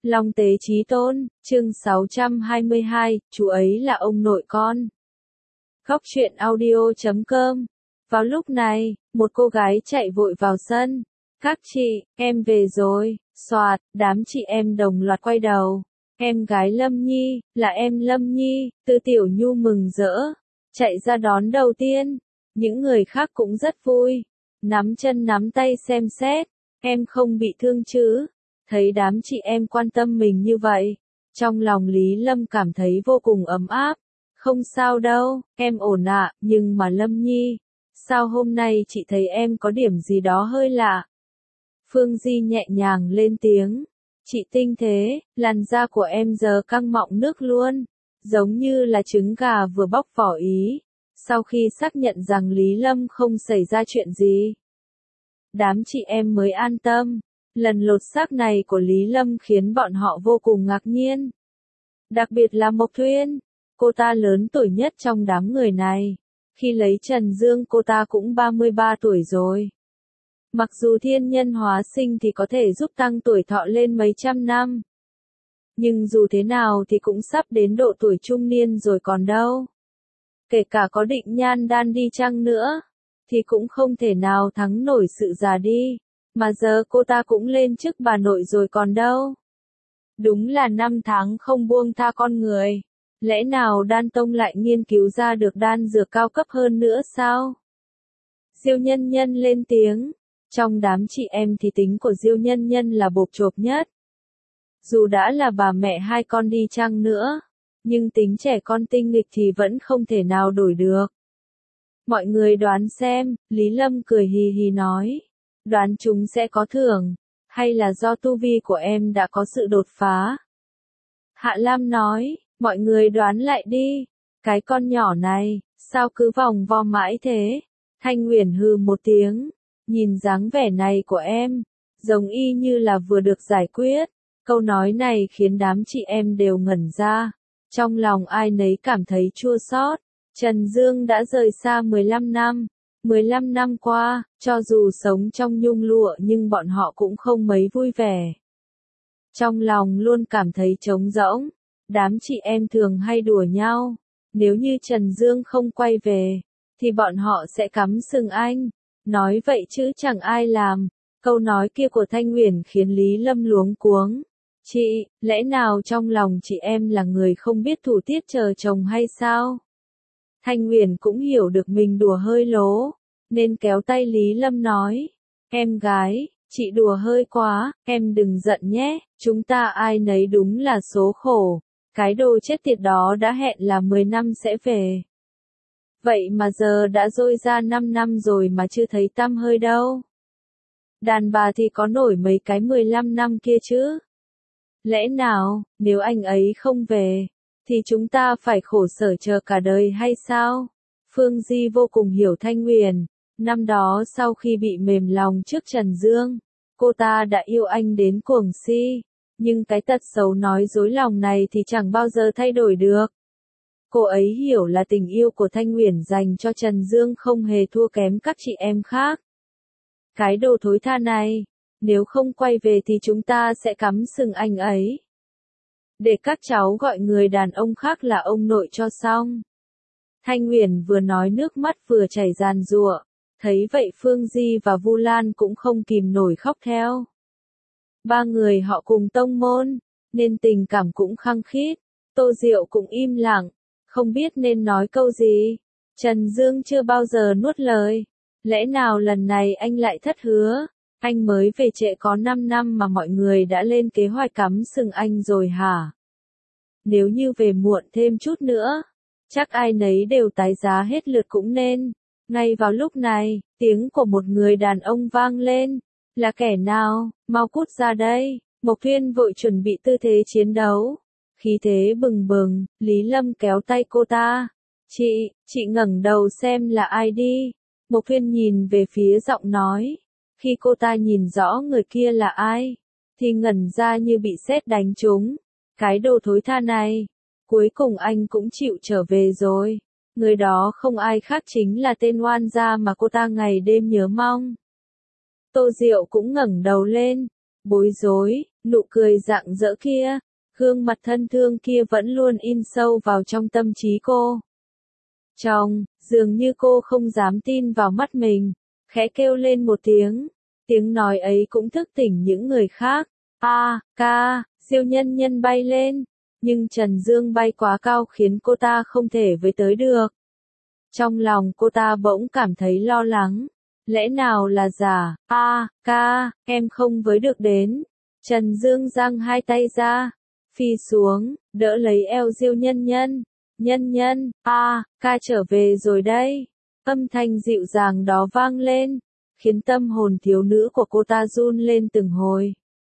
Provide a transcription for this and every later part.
Long tế chí tôn, chương 622, chú ấy là ông nội con. Góc truyện audio.com. Vào lúc này, một cô gái chạy vội vào sân. Các chị, em về rồi. Soạt, đám chị em đồng loạt quay đầu. Em gái Lâm Nhi, là em Lâm Nhi, Tư Tiểu Nhu mừng rỡ. Chạy ra đón đầu tiên. Những người khác cũng rất vui. Nắm chân nắm tay xem xét. Em không bị thương chứ? Thấy đám chị em quan tâm mình như vậy, trong lòng Lý Lâm cảm thấy vô cùng ấm áp. Không sao đâu, em ổn ạ, nhưng mà Lâm Nhi, sao hôm nay chị thấy em có điểm gì đó hơi lạ? Phương Di nhẹ nhàng lên tiếng. Chị tinh thế, làn da của em giờ căng mọng nước luôn, giống như là trứng gà vừa bóc vỏ ý. Sau khi xác nhận rằng Lý Lâm không xảy ra chuyện gì, đám chị em mới an tâm. Lần lột xác này của Lý Lâm khiến bọn họ vô cùng ngạc nhiên. Đặc biệt là Mộc Thuyên, cô ta lớn tuổi nhất trong đám người này. Khi lấy Trần Dương cô ta cũng 33 tuổi rồi. Mặc dù thiên nhân hóa sinh thì có thể giúp tăng tuổi thọ lên mấy trăm năm. Nhưng dù thế nào thì cũng sắp đến độ tuổi trung niên rồi còn đâu. Kể cả có định nhan đan đi chăng nữa, thì cũng không thể nào thắng nổi sự già đi. Mà giờ cô ta cũng lên chức bà nội rồi còn đâu. Đúng là 5 tháng không buông tha con người. Lẽ nào Đan Tông lại nghiên cứu ra được đan dược cao cấp hơn nữa sao? Diêu Nhân Nhân lên tiếng. Trong đám chị em thì tính của Diêu Nhân Nhân là bộp chộp nhất. Dù đã là bà mẹ hai con đi chăng nữa, nhưng tính trẻ con tinh nghịch thì vẫn không thể nào đổi được. Mọi người đoán xem, Lý Lâm cười hì hì nói. Đoán chúng sẽ có thưởng, hay là do tu vi của em đã có sự đột phá? Hạ Lam nói, mọi người đoán lại đi, cái con nhỏ này, sao cứ vòng vo mãi thế? Thanh Nguyễn hừ một tiếng, nhìn dáng vẻ này của em, giống y như là vừa được giải quyết. Câu nói này khiến đám chị em đều ngẩn ra, trong lòng ai nấy cảm thấy chua xót. Trần Dương đã rời xa 15 năm. 15 năm qua, cho dù sống trong nhung lụa nhưng bọn họ cũng không mấy vui vẻ. Trong lòng luôn cảm thấy trống rỗng, đám chị em thường hay đùa nhau. Nếu như Trần Dương không quay về, thì bọn họ sẽ cắm sừng anh. Nói vậy chứ chẳng ai làm. Câu nói kia của Thanh Nguyễn khiến Lý Lâm luống cuống. Chị, lẽ nào trong lòng chị em là người không biết thủ tiết chờ chồng hay sao? Thanh Nguyễn cũng hiểu được mình đùa hơi lố, nên kéo tay Lý Lâm nói, em gái, chị đùa hơi quá, em đừng giận nhé, chúng ta ai nấy đúng là số khổ, cái đồ chết tiệt đó đã hẹn là 10 năm sẽ về. Vậy mà giờ đã trôi ra 5 năm rồi mà chưa thấy tăm hơi đâu. Đàn bà thì có nổi mấy cái 15 năm kia chứ. Lẽ nào, nếu anh ấy không về, thì chúng ta phải khổ sở chờ cả đời hay sao? Phương Di vô cùng hiểu Thanh Nguyễn. Năm đó sau khi bị mềm lòng trước Trần Dương, cô ta đã yêu anh đến cuồng si. Nhưng cái tật xấu nói dối lòng này thì chẳng bao giờ thay đổi được. Cô ấy hiểu là tình yêu của Thanh Nguyễn dành cho Trần Dương không hề thua kém các chị em khác. Cái đồ thối tha này, nếu không quay về thì chúng ta sẽ cắm sừng anh ấy. Để các cháu gọi người đàn ông khác là ông nội cho xong. Thanh Nguyễn vừa nói nước mắt vừa chảy giàn giụa. Thấy vậy Phương Di và Vu Lan cũng không kìm nổi khóc theo. Ba người họ cùng tông môn, nên tình cảm cũng khăng khít. Tô Diệu cũng im lặng, không biết nên nói câu gì. Trần Dương chưa bao giờ nuốt lời. Lẽ nào lần này anh lại thất hứa? Anh mới về trễ có 5 năm mà mọi người đã lên kế hoạch cắm sừng anh rồi hả? Nếu như về muộn thêm chút nữa, chắc ai nấy đều tái giá hết lượt cũng nên. Ngay vào lúc này, tiếng của một người đàn ông vang lên. Là kẻ nào? Mau cút ra đây. Mộc Thuyên vội chuẩn bị tư thế chiến đấu. Khí thế bừng bừng, Lý Lâm kéo tay cô ta. Chị ngẩng đầu xem là ai đi. Mộc Thuyên nhìn về phía giọng nói. Khi cô ta nhìn rõ người kia là ai, thì ngẩn ra như bị sét đánh trúng. Cái đồ thối tha này, cuối cùng anh cũng chịu trở về rồi. Người đó không ai khác chính là tên oan gia mà cô ta ngày đêm nhớ mong. Tô Diệu cũng ngẩng đầu lên, bối rối, Nụ cười rạng rỡ kia, gương mặt thân thương kia vẫn luôn in sâu vào trong tâm trí cô. Dường như cô không dám tin vào mắt mình, khẽ kêu lên một tiếng. Tiếng nói ấy cũng thức tỉnh những người khác. Ca, Diêu Nhân Nhân bay lên, nhưng Trần Dương bay quá cao khiến cô ta không thể với tới được. Trong lòng cô ta bỗng cảm thấy lo lắng. Lẽ nào là giả? Ca, em không với được đến. Trần Dương giang hai tay ra, phi xuống, đỡ lấy eo Diêu Nhân Nhân. Nhân Nhân, ca trở về rồi đây. Âm thanh dịu dàng đó vang lên, khiến tâm hồn thiếu nữ của cô ta run lên từng hồi.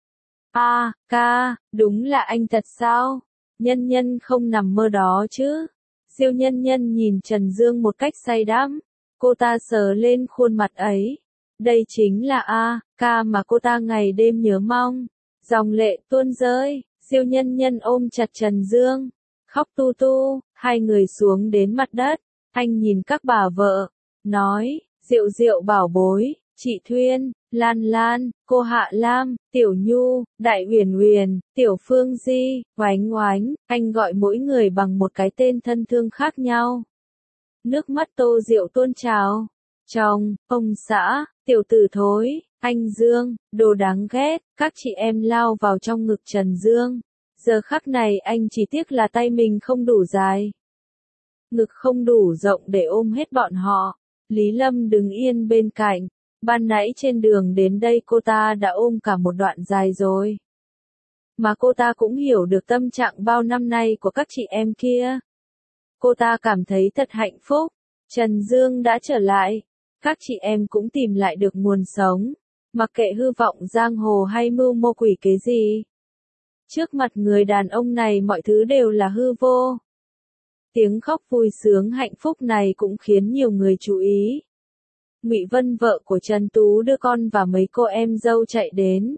Ca, đúng là anh thật sao? Nhân Nhân không nằm mơ đó chứ? Diêu Nhân Nhân nhìn Trần Dương một cách say đắm. Cô ta sờ lên khuôn mặt ấy. Đây chính là ca mà cô ta ngày đêm nhớ mong. Dòng lệ tuôn rơi, Diêu Nhân Nhân ôm chặt Trần Dương, khóc tu tu. Hai người xuống đến mặt đất. Anh nhìn các bà vợ, nói, Diệu Diệu bảo bối, chị Thuyên, Lan Lan, cô Hạ Lam, Tiểu Nhu, Đại Uyển Uyển, Tiểu Phương Di, Oánh Oánh, anh gọi mỗi người bằng một cái tên thân thương khác nhau. Nước mắt Tô Diệu tuôn trào. Chồng, ông xã, tiểu tử thối, anh Dương, đồ đáng ghét, các chị em lao vào trong ngực Trần Dương. Giờ khắc này anh chỉ tiếc là tay mình không đủ dài. Ngực không đủ rộng để ôm hết bọn họ. Lý Lâm đứng yên bên cạnh. Ban nãy trên đường đến đây cô ta đã ôm cả một đoạn dài rồi. Mà cô ta cũng hiểu được tâm trạng bao năm nay của các chị em kia. Cô ta cảm thấy thật hạnh phúc. Trần Dương đã trở lại. Các chị em cũng tìm lại được nguồn sống. Mặc kệ hư vọng giang hồ hay mưu mô quỷ kế gì. Trước mặt người đàn ông này mọi thứ đều là hư vô. Tiếng khóc vui sướng hạnh phúc này cũng khiến nhiều người chú ý. Ngụy Vân vợ của Trần Tú đưa con và mấy cô em dâu chạy đến.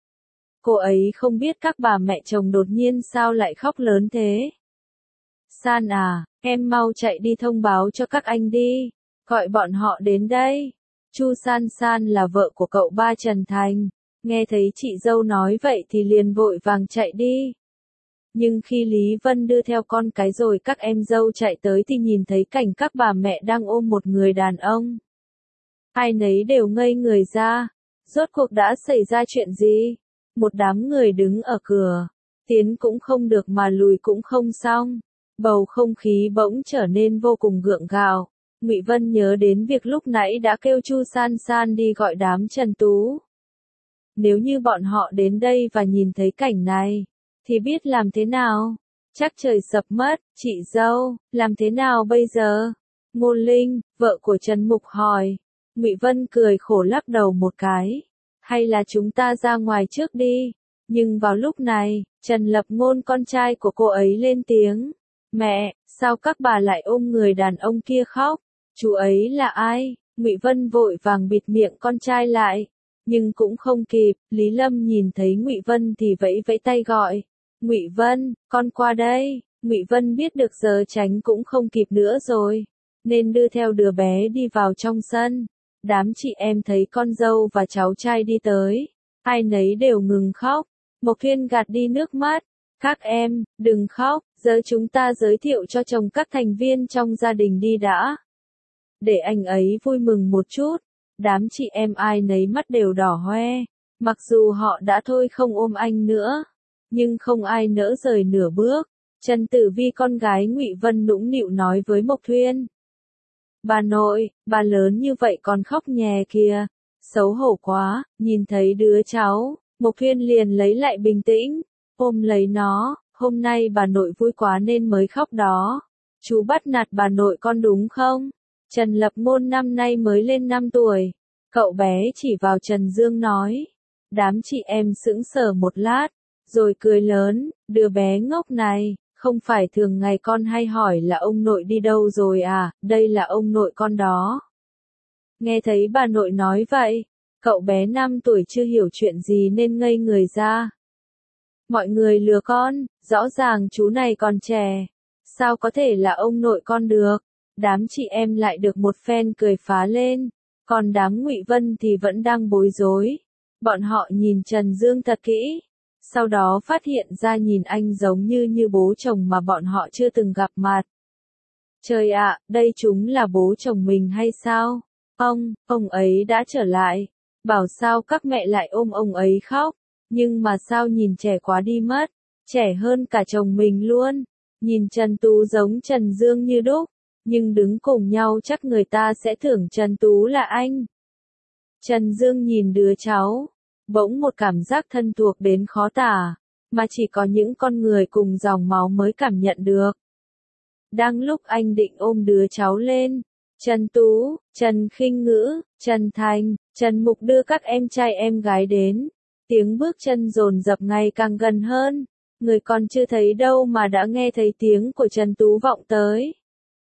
Cô ấy không biết các bà mẹ chồng đột nhiên sao lại khóc lớn thế. San à, em mau chạy đi thông báo cho các anh đi, gọi bọn họ đến đây. Chu San San là vợ của cậu ba Trần Thành, nghe thấy chị dâu nói vậy thì liền vội vàng chạy đi. Nhưng khi Lý Vân đưa theo con cái rồi các em dâu chạy tới thì nhìn thấy cảnh các bà mẹ đang ôm một người đàn ông. Ai nấy đều ngây người ra. Rốt cuộc đã xảy ra chuyện gì? Một đám người đứng ở cửa. Tiến cũng không được mà lùi cũng không xong. Bầu không khí bỗng trở nên vô cùng gượng gạo. Ngụy Vân nhớ đến việc lúc nãy đã kêu Chu San San đi gọi đám Trần Tú. Nếu như bọn họ đến đây và nhìn thấy cảnh này, thì biết làm thế nào? Chắc trời sập mất. Chị dâu, làm thế nào bây giờ? Ngôn Linh, vợ của Trần Mục hỏi. Ngụy Vân cười khổ lắc đầu một cái. Hay là chúng ta ra ngoài trước đi? Nhưng vào lúc này, Trần Lập Ngôn con trai của cô ấy lên tiếng. Mẹ, sao các bà lại ôm người đàn ông kia khóc? Chú ấy là ai? Ngụy Vân vội vàng bịt miệng con trai lại. Nhưng cũng không kịp, Lý Lâm nhìn thấy Ngụy Vân thì vẫy vẫy tay gọi. Ngụy Vân, con qua đây. Ngụy Vân biết được giờ tránh cũng không kịp nữa rồi, nên đưa theo đứa bé đi vào trong sân. Đám chị em thấy con dâu và cháu trai đi tới, ai nấy đều ngừng khóc. Mộc Thuyên gạt đi nước mắt. Các em, đừng khóc, giờ chúng ta giới thiệu cho chồng các thành viên trong gia đình đi đã. Để anh ấy vui mừng một chút. Đám chị em ai nấy mắt đều đỏ hoe. Mặc dù họ đã thôi không ôm anh nữa, nhưng không ai nỡ rời nửa bước. Trần Tử Vi con gái Ngụy Vân nũng nịu nói với Mộc Thuyên. Bà nội, bà lớn như vậy còn khóc nhè kìa. Xấu hổ quá, nhìn thấy đứa cháu, Mộc Thuyên liền lấy lại bình tĩnh, ôm lấy nó. Hôm nay bà nội vui quá nên mới khóc đó. Chú bắt nạt bà nội con đúng không? Trần Lập Ngôn năm nay mới lên 5 tuổi. Cậu bé chỉ vào Trần Dương nói. Đám chị em sững sờ một lát, rồi cười lớn, đứa bé ngốc này, không phải thường ngày con hay hỏi là ông nội đi đâu rồi à, đây là ông nội con đó. Nghe thấy bà nội nói vậy, cậu bé 5 tuổi chưa hiểu chuyện gì nên ngây người ra. Mọi người lừa con, rõ ràng chú này còn trẻ, sao có thể là ông nội con được. Đám chị em lại được một phen cười phá lên, còn đám Ngụy Vân thì vẫn đang bối rối. Bọn họ nhìn Trần Dương thật kỹ, sau đó phát hiện ra nhìn anh giống như bố chồng mà bọn họ chưa từng gặp mặt. Trời ạ, đây chúng là bố chồng mình hay sao? Ông ấy đã trở lại. Bảo sao các mẹ lại ôm ông ấy khóc, nhưng mà sao nhìn trẻ quá đi mất, trẻ hơn cả chồng mình luôn. Nhìn Trần Tú giống Trần Dương như đúc, nhưng đứng cùng nhau chắc người ta sẽ tưởng Trần Tú là anh. Trần Dương nhìn đứa cháu, bỗng một cảm giác thân thuộc đến khó tả, mà chỉ có những con người cùng dòng máu mới cảm nhận được. Đang lúc anh định ôm đứa cháu lên, Trần Tú, Trần Khinh Ngữ, Trần Thành, Trần Mục đưa các em trai em gái đến. Tiếng bước chân dồn dập ngày càng gần hơn, người còn chưa thấy đâu mà đã nghe thấy tiếng của Trần Tú vọng tới.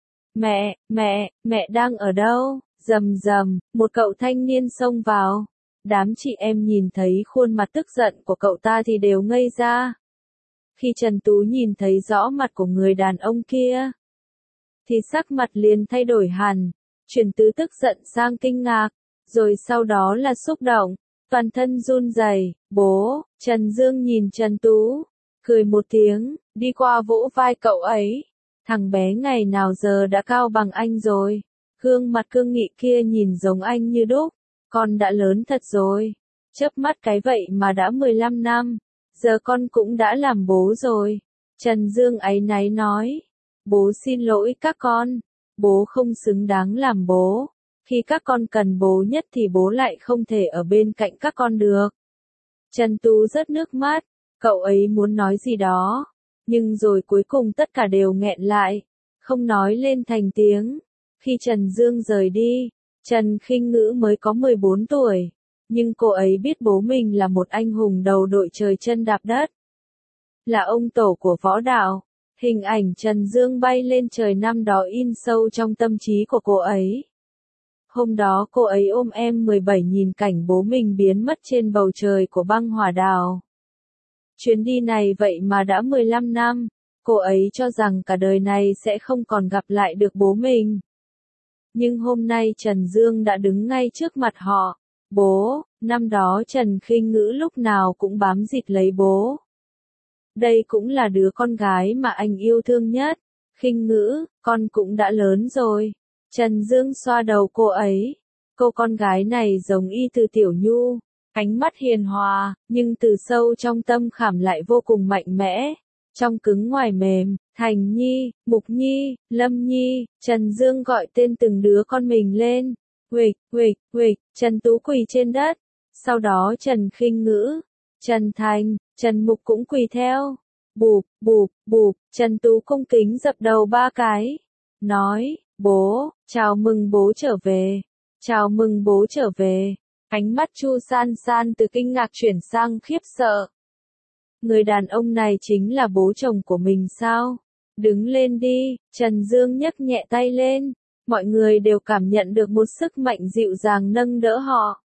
Mẹ đang ở đâu? Rầm rầm, một cậu thanh niên xông vào. Đám chị em nhìn thấy khuôn mặt tức giận của cậu ta thì đều ngây ra. Khi Trần Tú nhìn thấy rõ mặt của người đàn ông kia, thì sắc mặt liền thay đổi hẳn, chuyển từ tức giận sang kinh ngạc, rồi sau đó là xúc động, toàn thân run rẩy. Bố, Trần Dương nhìn Trần Tú, cười một tiếng, đi qua vỗ vai cậu ấy. Thằng bé ngày nào giờ đã cao bằng anh rồi, gương mặt cương nghị kia nhìn giống anh như đúc, con đã lớn thật rồi, chớp mắt cái vậy mà đã 15 năm, giờ con cũng đã làm bố rồi. Trần Dương áy náy nói, bố xin lỗi các con, bố không xứng đáng làm bố, khi các con cần bố nhất thì bố lại không thể ở bên cạnh các con được. Trần Tú rớt nước mắt, cậu ấy muốn nói gì đó, nhưng rồi cuối cùng tất cả đều nghẹn lại, không nói lên thành tiếng. Khi Trần Dương rời đi, Trần Khinh Ngữ mới có 14 tuổi, nhưng cô ấy biết bố mình là một anh hùng đầu đội trời chân đạp đất, là ông tổ của võ đạo. Hình ảnh Trần Dương bay lên trời năm đó in sâu trong tâm trí của cô ấy. Hôm đó cô ấy ôm em 17 nhìn cảnh bố mình biến mất trên bầu trời của băng hỏa đảo. Chuyến đi này vậy mà đã 15 năm, cô ấy cho rằng cả đời này sẽ không còn gặp lại được bố mình. Nhưng hôm nay Trần Dương đã đứng ngay trước mặt họ. Bố, năm đó Trần Khinh Ngữ lúc nào cũng bám dịt lấy bố. Đây cũng là đứa con gái mà anh yêu thương nhất. Khinh Ngữ, con cũng đã lớn rồi. Trần Dương xoa đầu cô ấy. Cô con gái này giống y từ Tiểu Nhu, ánh mắt hiền hòa, nhưng từ sâu trong tâm khảm lại vô cùng mạnh mẽ. Trong cứng ngoài mềm, Thành Nhi, Mục Nhi, Lâm Nhi, Trần Dương gọi tên từng đứa con mình lên. Huỵch, huỵch, huỵch, Trần Tú quỳ trên đất. Sau đó Trần Khinh Ngữ, Trần Thành, Trần Mục cũng quỳ theo. Bụp, bụp, bụp, Trần Tú cung kính dập đầu 3 cái. Nói, bố, chào mừng bố trở về. Chào mừng bố trở về. Ánh mắt Chu San San từ kinh ngạc chuyển sang khiếp sợ. Người đàn ông này chính là bố chồng của mình sao? Đứng lên đi, Trần Dương nhấc nhẹ tay lên. Mọi người đều cảm nhận được một sức mạnh dịu dàng nâng đỡ họ.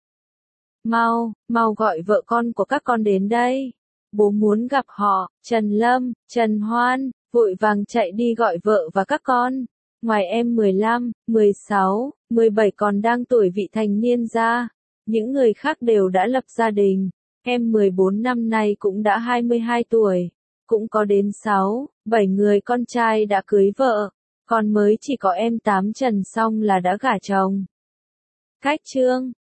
Mau gọi vợ con của các con đến đây. Bố muốn gặp họ. Trần Lâm, Trần Hoan, vội vàng chạy đi gọi vợ và các con. Ngoài em 15, 16, 17 còn đang tuổi vị thành niên ra, những người khác đều đã lập gia đình. Em 14 năm nay cũng đã 22 tuổi, cũng có đến 6, 7 người con trai đã cưới vợ, còn mới chỉ có em 8 Trần Song là đã gả chồng. Cách chương